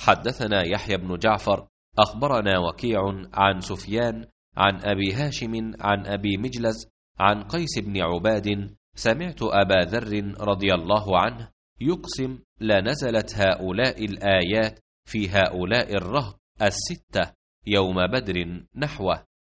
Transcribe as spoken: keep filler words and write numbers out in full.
حدثنا يحيى بن جعفر أخبرنا وكيع عن سفيان عن أبي هاشم عن أبي مجلز عن قيس بن عباد سمعت أبا ذر رضي الله عنه يقسم لنزلت هؤلاء الآيات في هؤلاء الرهط الستة يوم بدر نحوه.